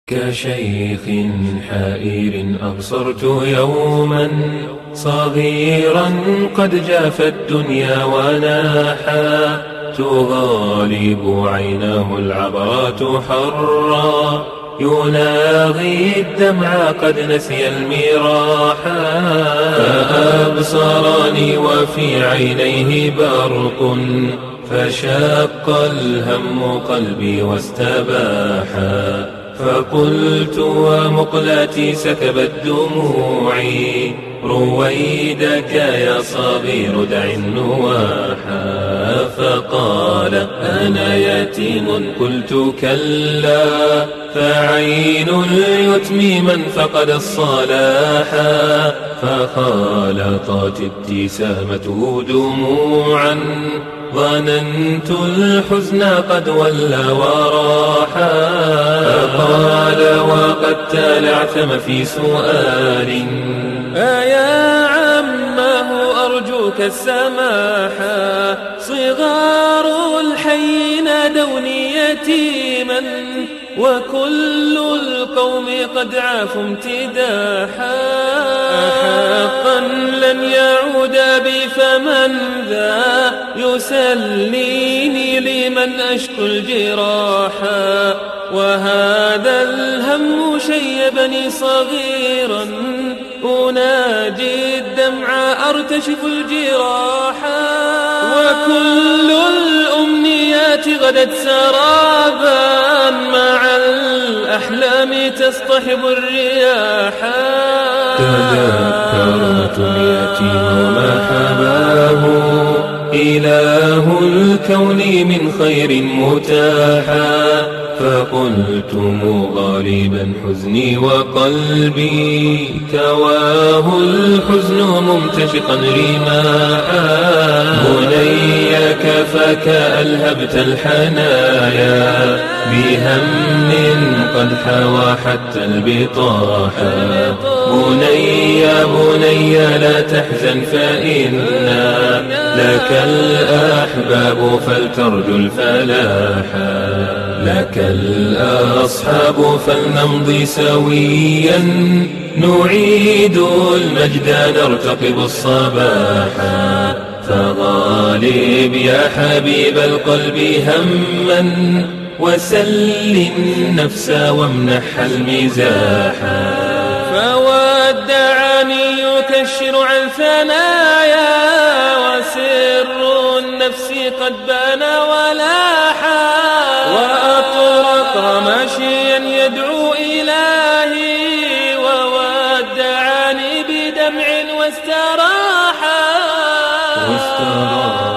كشيخ حائر أبصرت يوما صغيرا قد جاف الدنيا وناحا تغالب عيناه العبرات حرا يلاغي الدمع قد نسي المراحا فأبصرني وفي عينيه برق فشق الهم قلبي واستباحا فقلت ومقلتي سكبت دموعي رويدك يا صغير دع النواحا فقال أنا يتيم قلت كلا فعين اليتم من فقد الصلاحا فخالطت ابتسامته دموعا ظننت الحزن قد ولى وراحا فقال وقد تلعثم في سؤال أيا عماه أرجوك السماحا صغار الحي نادوني يتيما وكل القوم قد عافوا امتداحا أحقا لن يعود بي فمن ذا يسليني لمن أشكو الجراحا وهذا الهم شيبني صغيرا أناجي الدمع أرتشف الجراحا وكل الأمنيات غدت سرابا مع الأحلام تصطحب الرياحا تذكرت اليتيم ما حباه إله الكون من خير متاحا فقلت مغالبا حزني وقلبي كواه الحزن ممتشقا رماحا بني كفاك ألهبت الحنايا بهم قد حوى حتى البطاحا بني لا تحزن فإنا لك الأحباب فلترجو الفلاحا لك الأصحاب فلنمضي سويا نعيد المجد نرتقب الصباحا فغالب يا حبيب القلب هما وسل النفس وامنحها المزاحا فودعني يكشر عن ثنايا وسر النفس قد بان ولاحا وأطرق ماشيا يدعو إلهي وودعني بدمع واستراحا